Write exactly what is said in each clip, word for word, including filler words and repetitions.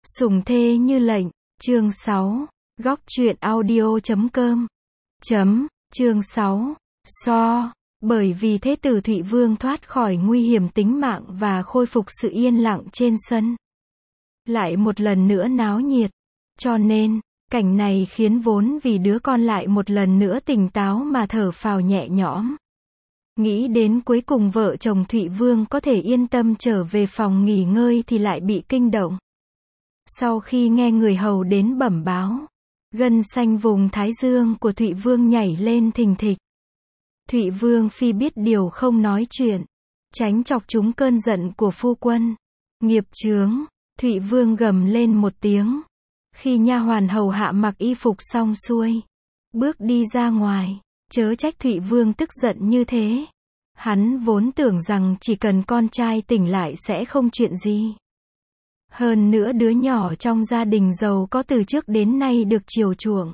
Sủng thê như lệnh, chương sáu, góc truyện audio chấm com. Chấm, chương sáu, so, bởi vì thế tử Thụy Vương thoát khỏi nguy hiểm tính mạng và khôi phục sự yên lặng trên sân. Lại một lần nữa náo nhiệt. Cho nên, cảnh này khiến vốn vì đứa con lại một lần nữa tỉnh táo mà thở phào nhẹ nhõm. Nghĩ đến cuối cùng vợ chồng Thụy Vương có thể yên tâm trở về phòng nghỉ ngơi thì lại bị kinh động. Sau khi nghe người hầu đến bẩm báo, gân xanh vùng thái dương của Thụy Vương nhảy lên thình thịch. Thụy Vương phi biết điều không nói chuyện, tránh chọc trúng cơn giận của phu quân. Nghiệp chướng, Thụy Vương gầm lên một tiếng. Khi nha hoàn hầu hạ mặc y phục xong xuôi, bước đi ra ngoài, chớ trách Thụy Vương tức giận như thế. Hắn vốn tưởng rằng chỉ cần con trai tỉnh lại sẽ không chuyện gì. Hơn nữa đứa nhỏ trong gia đình giàu có từ trước đến nay được chiều chuộng.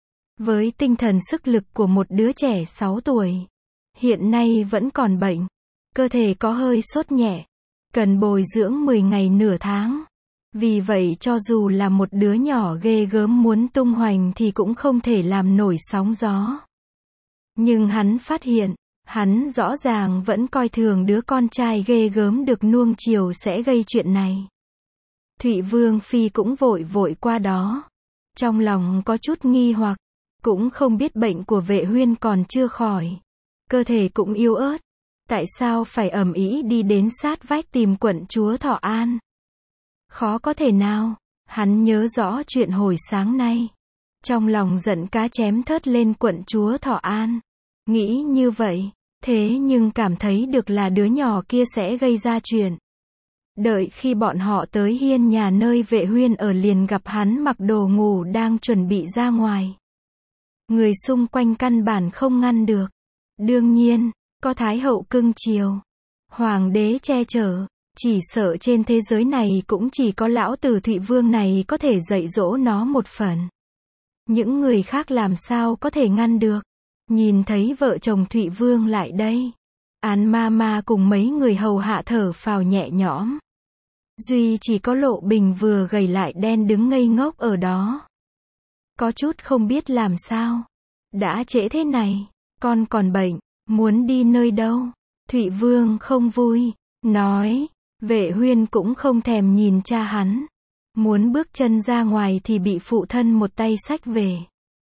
Với tinh thần sức lực của một đứa trẻ sáu tuổi, hiện nay vẫn còn bệnh, cơ thể có hơi sốt nhẹ, cần bồi dưỡng mười ngày nửa tháng. Vì vậy cho dù là một đứa nhỏ ghê gớm muốn tung hoành thì cũng không thể làm nổi sóng gió. Nhưng hắn phát hiện, hắn rõ ràng vẫn coi thường đứa con trai ghê gớm được nuông chiều sẽ gây chuyện này. Thụy Vương phi cũng vội vội qua đó. Trong lòng có chút nghi hoặc, cũng không biết bệnh của Vệ Huyên còn chưa khỏi. Cơ thể cũng yếu ớt. Tại sao phải ầm ĩ đi đến sát vách tìm quận chúa Thọ An? Khó có thể nào, hắn nhớ rõ chuyện hồi sáng nay. Trong lòng giận cá chém thớt lên quận chúa Thọ An. Nghĩ như vậy, thế nhưng cảm thấy được là đứa nhỏ kia sẽ gây ra chuyện. Đợi khi bọn họ tới hiên nhà nơi Vệ Huyên ở liền gặp hắn mặc đồ ngủ đang chuẩn bị ra ngoài. Người xung quanh căn bản không ngăn được. Đương nhiên, có Thái hậu cưng chiều, Hoàng đế che chở, chỉ sợ trên thế giới này cũng chỉ có lão tử Thụy Vương này có thể dạy dỗ nó một phần. Những người khác làm sao có thể ngăn được. Nhìn thấy vợ chồng Thụy Vương lại đây, An ma ma cùng mấy người hầu hạ thở phào nhẹ nhõm. Duy chỉ có Lộ Bình vừa gầy lại đen đứng ngây ngốc ở đó. Có chút không biết làm sao. Đã trễ thế này, con còn bệnh, muốn đi nơi đâu? Thụy Vương không vui, nói. Vệ Huyên cũng không thèm nhìn cha hắn. Muốn bước chân ra ngoài thì bị phụ thân một tay xách về.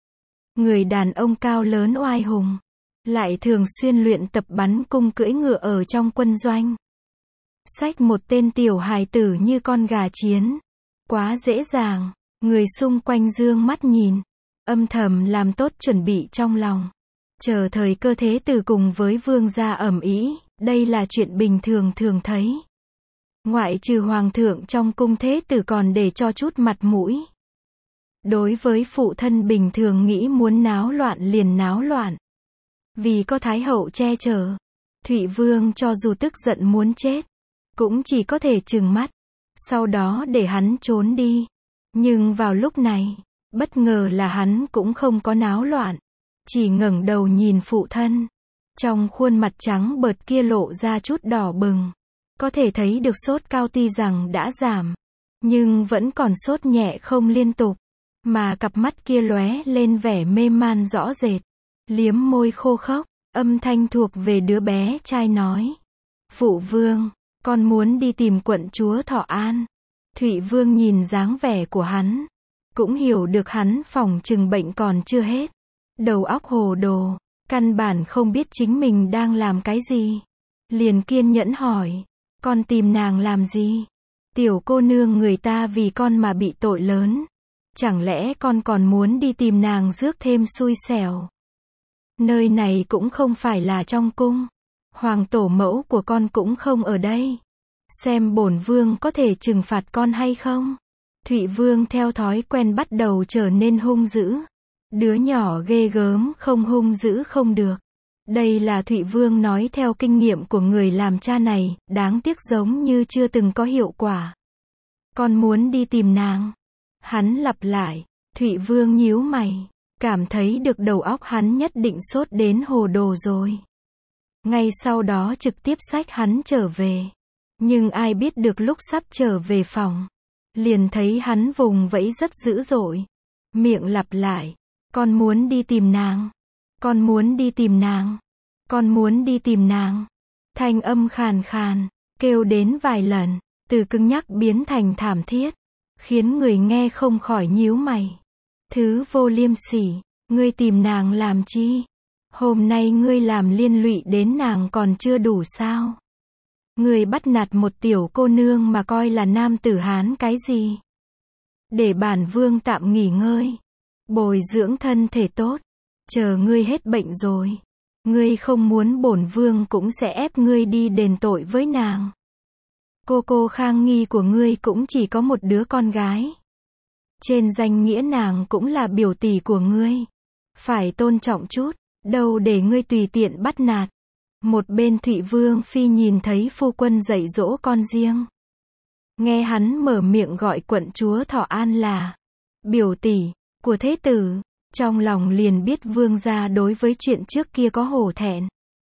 Người đàn ông cao lớn oai hùng, lại thường xuyên luyện tập bắn cung cưỡi ngựa ở trong quân doanh. Xách một tên tiểu hài tử như con gà chiến. Quá dễ dàng. Người xung quanh dương mắt nhìn, âm thầm làm tốt chuẩn bị trong lòng. Chờ thời cơ thế tử cùng với vương gia ầm ĩ, đây là chuyện bình thường thường thấy. Ngoại trừ hoàng thượng trong cung thế tử còn để cho chút mặt mũi. Đối với phụ thân bình thường nghĩ muốn náo loạn liền náo loạn. Vì có Thái hậu che chở, Thụy Vương cho dù tức giận muốn chết, cũng chỉ có thể trừng mắt, sau đó để hắn trốn đi. Nhưng vào lúc này, bất ngờ là hắn cũng không có náo loạn, chỉ ngẩng đầu nhìn phụ thân. Trong khuôn mặt trắng bợt kia lộ ra chút đỏ bừng. Có thể thấy được sốt cao tuy rằng đã giảm, nhưng vẫn còn sốt nhẹ không liên tục. Mà cặp mắt kia lóe lên vẻ mê man rõ rệt. Liếm môi khô khốc, âm thanh thuộc về đứa bé trai nói. Phụ vương, con muốn đi tìm quận chúa Thọ An. Thụy Vương nhìn dáng vẻ của hắn, cũng hiểu được hắn phòng chừng bệnh còn chưa hết. Đầu óc hồ đồ, căn bản không biết chính mình đang làm cái gì. Liền kiên nhẫn hỏi, con tìm nàng làm gì? Tiểu cô nương người ta vì con mà bị tội lớn. Chẳng lẽ con còn muốn đi tìm nàng rước thêm xui xẻo? Nơi này cũng không phải là trong cung. Hoàng tổ mẫu của con cũng không ở đây. Xem bổn vương có thể trừng phạt con hay không? Thụy Vương theo thói quen bắt đầu trở nên hung dữ. Đứa nhỏ ghê gớm không hung dữ không được. Đây là Thụy Vương nói theo kinh nghiệm của người làm cha này, đáng tiếc giống như chưa từng có hiệu quả. Con muốn đi tìm nàng. Hắn lặp lại. Thụy Vương nhíu mày, cảm thấy được đầu óc hắn nhất định sốt đến hồ đồ rồi. Ngay sau đó trực tiếp xách hắn trở về. Nhưng ai biết được lúc sắp trở về phòng, liền thấy hắn vùng vẫy rất dữ dội. Miệng lặp lại, con muốn đi tìm nàng, con muốn đi tìm nàng, con muốn đi tìm nàng. Thanh âm khàn khàn, kêu đến vài lần, từ cứng nhắc biến thành thảm thiết, khiến người nghe không khỏi nhíu mày. Thứ vô liêm sỉ, ngươi tìm nàng làm chi? Hôm nay ngươi làm liên lụy đến nàng còn chưa đủ sao? Ngươi bắt nạt một tiểu cô nương mà coi là nam tử Hán cái gì? Để bản vương tạm nghỉ ngơi, bồi dưỡng thân thể tốt, chờ ngươi hết bệnh rồi, ngươi không muốn bổn vương cũng sẽ ép ngươi đi đền tội với nàng. Cô cô Khang Nghi của ngươi cũng chỉ có một đứa con gái. Trên danh nghĩa nàng cũng là biểu tỷ của ngươi. Phải tôn trọng chút, đâu để ngươi tùy tiện bắt nạt. Một bên Thụy Vương Phi nhìn thấy phu quân dạy dỗ con riêng. Nghe hắn mở miệng gọi quận chúa Thọ An là biểu tỷ của thế tử, trong lòng liền biết vương gia đối với chuyện trước kia có hổ thẹn.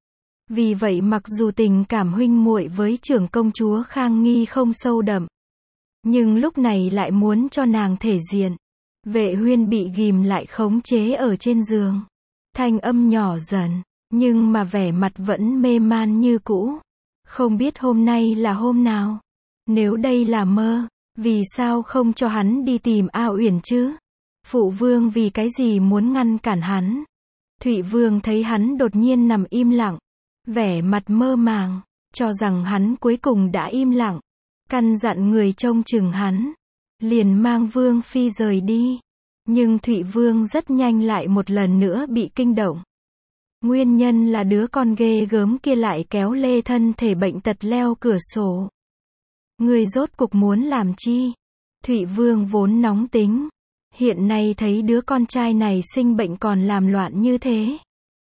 Vì vậy mặc dù tình cảm huynh muội với trưởng công chúa Khang Nghi không sâu đậm, nhưng lúc này lại muốn cho nàng thể diện. Vệ Huyên bị ghim lại khống chế ở trên giường. Thanh âm nhỏ dần, nhưng mà vẻ mặt vẫn mê man như cũ. Không biết hôm nay là hôm nào. Nếu đây là mơ, vì sao không cho hắn đi tìm A Uyển chứ? Phụ vương vì cái gì muốn ngăn cản hắn? Thụy Vương thấy hắn đột nhiên nằm im lặng, vẻ mặt mơ màng, cho rằng hắn cuối cùng đã im lặng, căn dặn người trông chừng hắn, liền mang Vương Phi rời đi. Nhưng Thụy Vương rất nhanh lại một lần nữa bị kinh động. Nguyên nhân là đứa con ghê gớm kia lại kéo lê thân thể bệnh tật leo cửa sổ. Người rốt cục muốn làm chi? Thụy Vương vốn nóng tính, hiện nay thấy đứa con trai này sinh bệnh còn làm loạn như thế,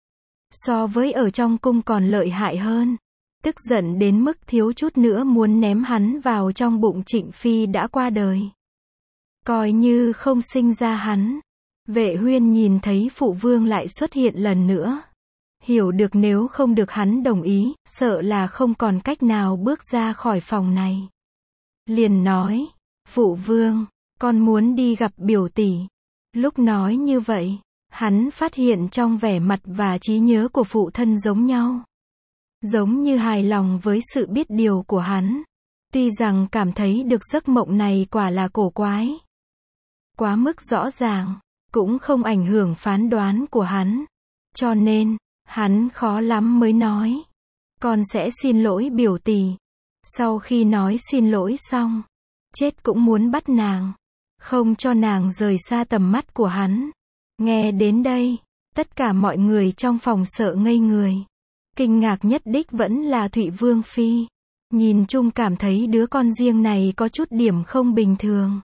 so với ở trong cung còn lợi hại hơn. Tức giận đến mức thiếu chút nữa muốn ném hắn vào trong bụng Trịnh Phi đã qua đời. Coi như không sinh ra hắn. Vệ Huyên nhìn thấy phụ vương lại xuất hiện lần nữa. Hiểu được nếu không được hắn đồng ý, sợ là không còn cách nào bước ra khỏi phòng này. Liền nói, phụ vương, con muốn đi gặp biểu tỷ. Lúc nói như vậy, hắn phát hiện trong vẻ mặt và trí nhớ của phụ thân giống nhau. Giống như hài lòng với sự biết điều của hắn. Tuy rằng cảm thấy được giấc mộng này quả là cổ quái, quá mức rõ ràng, cũng không ảnh hưởng phán đoán của hắn. Cho nên, hắn khó lắm mới nói, con sẽ xin lỗi biểu tỷ. Sau khi nói xin lỗi xong, chết cũng muốn bắt nàng, không cho nàng rời xa tầm mắt của hắn. Nghe đến đây, tất cả mọi người trong phòng sợ ngây người. Kinh ngạc nhất đích vẫn là Thụy Vương Phi. Nhìn chung cảm thấy đứa con riêng này có chút điểm không bình thường.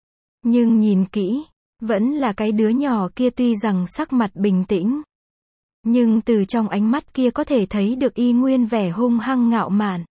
Nhưng nhìn kỹ, vẫn là cái đứa nhỏ kia tuy rằng sắc mặt bình tĩnh, nhưng từ trong ánh mắt kia có thể thấy được y nguyên vẻ hung hăng ngạo mạn.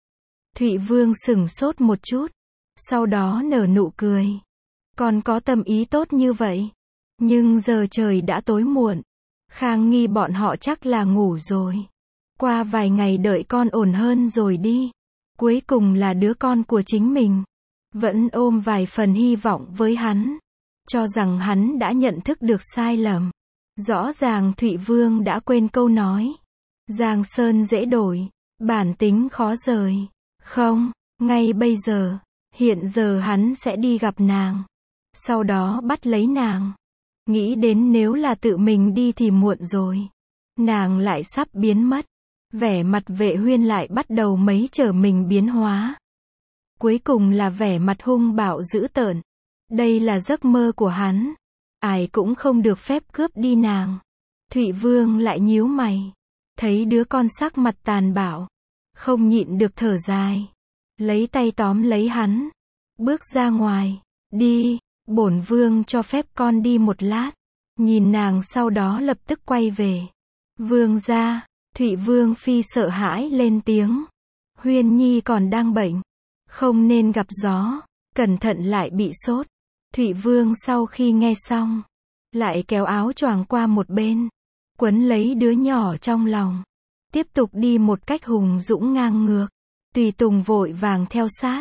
Thụy Vương sửng sốt một chút, sau đó nở nụ cười. Còn có tâm ý tốt như vậy. Nhưng giờ trời đã tối muộn. Khang Nghi bọn họ chắc là ngủ rồi. Qua vài ngày đợi con ổn hơn rồi đi. Cuối cùng là đứa con của chính mình. Vẫn ôm vài phần hy vọng với hắn. Cho rằng hắn đã nhận thức được sai lầm. Rõ ràng Thụy Vương đã quên câu nói. Giang sơn dễ đổi, bản tính khó rời. Không, ngay bây giờ, hiện giờ hắn sẽ đi gặp nàng. Sau đó bắt lấy nàng. Nghĩ đến nếu là tự mình đi thì muộn rồi. Nàng lại sắp biến mất. Vẻ mặt Vệ Huyên lại bắt đầu mấy trở mình biến hóa. Cuối cùng là vẻ mặt hung bạo dữ tợn. Đây là giấc mơ của hắn. Ai cũng không được phép cướp đi nàng. Thụy Vương lại nhíu mày. Thấy đứa con sắc mặt tàn bạo. Không nhịn được thở dài. Lấy tay tóm lấy hắn. Bước ra ngoài. Đi, bổn vương cho phép con đi một lát. Nhìn nàng sau đó lập tức quay về. Vương gia. Thụy Vương Phi sợ hãi lên tiếng. Huyên Nhi còn đang bệnh. Không nên gặp gió. Cẩn thận lại bị sốt. Thụy Vương sau khi nghe xong, lại kéo áo choàng qua một bên, quấn lấy đứa nhỏ trong lòng. Tiếp tục đi một cách hùng dũng ngang ngược. Tùy tùng vội vàng theo sát.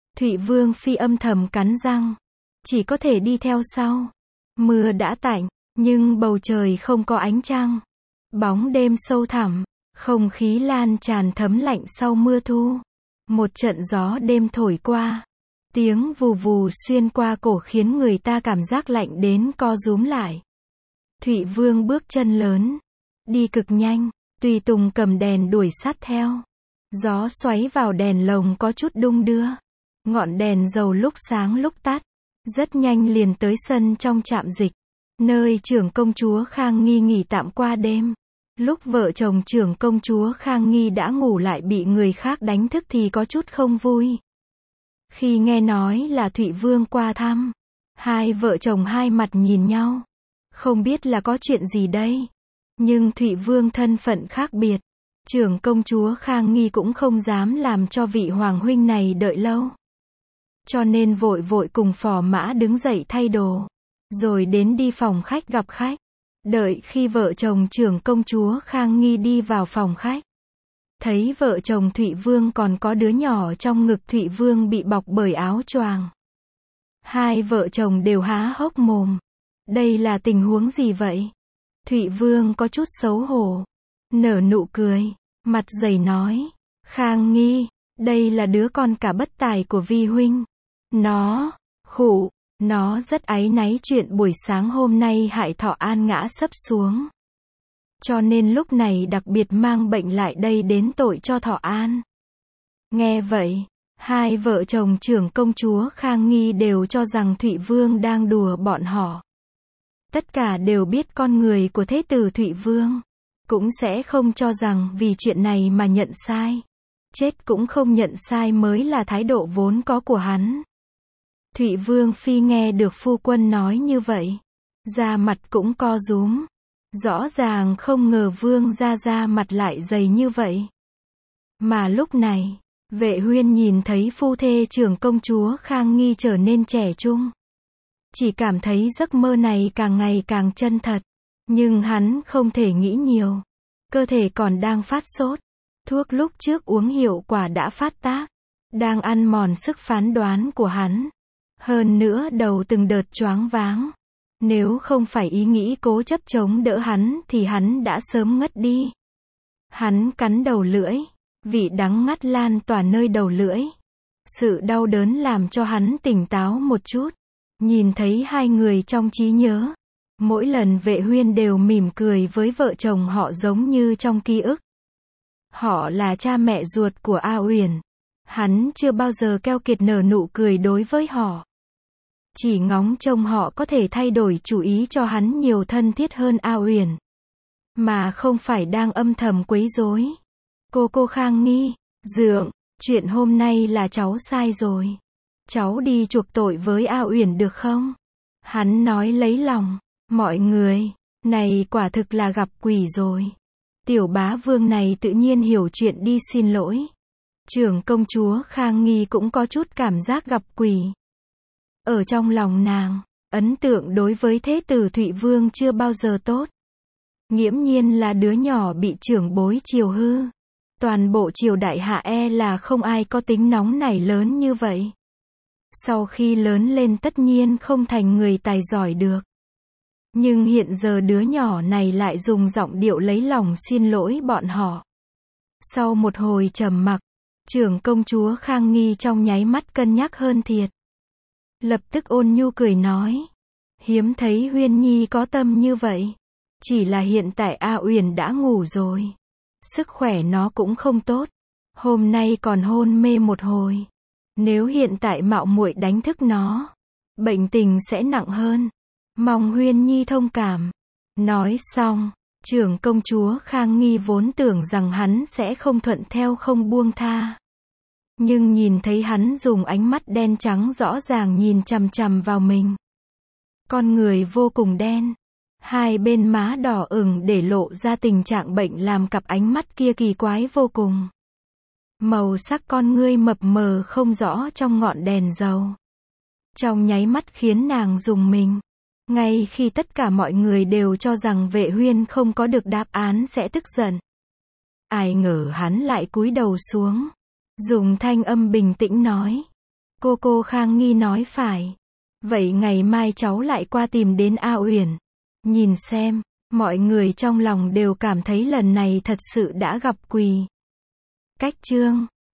Thụy Vương Phi âm thầm cắn răng. Chỉ có thể đi theo sau. Mưa đã tạnh, nhưng bầu trời không có ánh trăng. Bóng đêm sâu thẳm, không khí lan tràn thấm lạnh sau mưa thu. Một trận gió đêm thổi qua. Tiếng vù vù xuyên qua cổ khiến người ta cảm giác lạnh đến co rúm lại. Thụy Vương bước chân lớn, đi cực nhanh, Tùy Tùng cầm đèn đuổi sát theo. Gió xoáy vào đèn lồng có chút đung đưa. Ngọn đèn dầu lúc sáng lúc tắt. Rất nhanh liền tới sân trong trạm dịch, nơi trưởng công chúa Khang Nghi nghỉ tạm qua đêm. Lúc vợ chồng trưởng công chúa Khang Nghi đã ngủ lại bị người khác đánh thức thì có chút không vui. Khi nghe nói là Thụy Vương qua thăm, hai vợ chồng hai mặt nhìn nhau. Không biết là có chuyện gì đây. Nhưng Thụy Vương thân phận khác biệt. Trưởng công chúa Khang Nghi cũng không dám làm cho vị hoàng huynh này đợi lâu. Cho nên vội vội cùng phò mã đứng dậy thay đồ. Rồi đến đi phòng khách gặp khách. Đợi khi vợ chồng trưởng công chúa Khang Nghi đi vào phòng khách. Thấy vợ chồng Thụy Vương còn có đứa nhỏ trong ngực, Thụy Vương bị bọc bởi áo choàng. Hai vợ chồng đều há hốc mồm. Đây là tình huống gì vậy? Thụy Vương có chút xấu hổ. Nở nụ cười. Mặt dày nói. Khang Nghi, đây là đứa con cả bất tài của vi huynh. Nó, khụ, nó rất áy náy chuyện buổi sáng hôm nay hại Thọ An ngã sấp xuống. Cho nên lúc này đặc biệt mang bệnh lại đây đến tội cho Thọ An. Nghe vậy, hai vợ chồng trưởng công chúa Khang Nghi đều cho rằng Thụy Vương đang đùa bọn họ. Tất cả đều biết con người của thế tử Thụy Vương. Cũng sẽ không cho rằng vì chuyện này mà nhận sai. Chết cũng không nhận sai mới là thái độ vốn có của hắn. Thụy Vương Phi nghe được phu quân nói như vậy. Da mặt cũng co rúm. Rõ ràng không ngờ Vương gia da mặt lại dày như vậy. Mà lúc này, Vệ Huyên nhìn thấy phu thê trưởng công chúa Khang Nghi trở nên trẻ trung. Chỉ cảm thấy giấc mơ này càng ngày càng chân thật. Nhưng hắn không thể nghĩ nhiều. Cơ thể còn đang phát sốt. Thuốc lúc trước uống hiệu quả đã phát tác. Đang ăn mòn sức phán đoán của hắn. Hơn nữa đầu từng đợt choáng váng. Nếu không phải ý nghĩ cố chấp chống đỡ hắn thì hắn đã sớm ngất đi. Hắn cắn đầu lưỡi. Vị đắng ngắt lan tỏa nơi đầu lưỡi. Sự đau đớn làm cho hắn tỉnh táo một chút. Nhìn thấy hai người trong trí nhớ. Mỗi lần Vệ Huyên đều mỉm cười với vợ chồng họ giống như trong ký ức. Họ là cha mẹ ruột của A Uyển. Hắn chưa bao giờ keo kiệt nở nụ cười đối với họ. Chỉ ngóng trông họ có thể thay đổi chủ ý cho hắn nhiều thân thiết hơn A Uyển. Mà không phải đang âm thầm quấy rối. Cô cô Khang Nghi, dượng, chuyện hôm nay là cháu sai rồi. Cháu đi chuộc tội với A Uyển được không? Hắn nói lấy lòng. Mọi người, này quả thực là gặp quỷ rồi. Tiểu bá vương này tự nhiên hiểu chuyện đi xin lỗi. Trưởng công chúa Khang Nghi cũng có chút cảm giác gặp quỷ. Ở trong lòng nàng, ấn tượng đối với thế tử Thụy Vương chưa bao giờ tốt. Nghiễm nhiên là đứa nhỏ bị trưởng bối chiều hư. Toàn bộ triều đại hạ e là không ai có tính nóng nảy lớn như vậy. Sau khi lớn lên tất nhiên không thành người tài giỏi được. Nhưng hiện giờ đứa nhỏ này lại dùng giọng điệu lấy lòng xin lỗi bọn họ. Sau một hồi trầm mặc, trưởng công chúa Khang Nghi trong nháy mắt cân nhắc hơn thiệt. Lập tức ôn nhu cười nói. Hiếm thấy Huyên Nhi có tâm như vậy. Chỉ là hiện tại A Uyển đã ngủ rồi. Sức khỏe nó cũng không tốt. Hôm nay còn hôn mê một hồi. Nếu hiện tại mạo muội đánh thức nó, bệnh tình sẽ nặng hơn. Mong Huyên Nhi thông cảm. Nói xong, trưởng công chúa Khang Nghi vốn tưởng rằng hắn sẽ không thuận theo không buông tha. Nhưng nhìn thấy hắn dùng ánh mắt đen trắng rõ ràng nhìn chằm chằm vào mình. Con người vô cùng đen. Hai bên má đỏ ửng để lộ ra tình trạng bệnh làm cặp ánh mắt kia kỳ quái vô cùng. Màu sắc con ngươi mập mờ không rõ trong ngọn đèn dầu. Trong nháy mắt khiến nàng rùng mình. Ngay khi tất cả mọi người đều cho rằng Vệ Huyên không có được đáp án sẽ tức giận. Ai ngờ hắn lại cúi đầu xuống. Dùng thanh âm bình tĩnh nói. Cô cô Khang Nghi nói phải. Vậy ngày mai cháu lại qua tìm đến A Uyển. Nhìn xem, mọi người trong lòng đều cảm thấy lần này thật sự đã gặp quỳ. Cách chương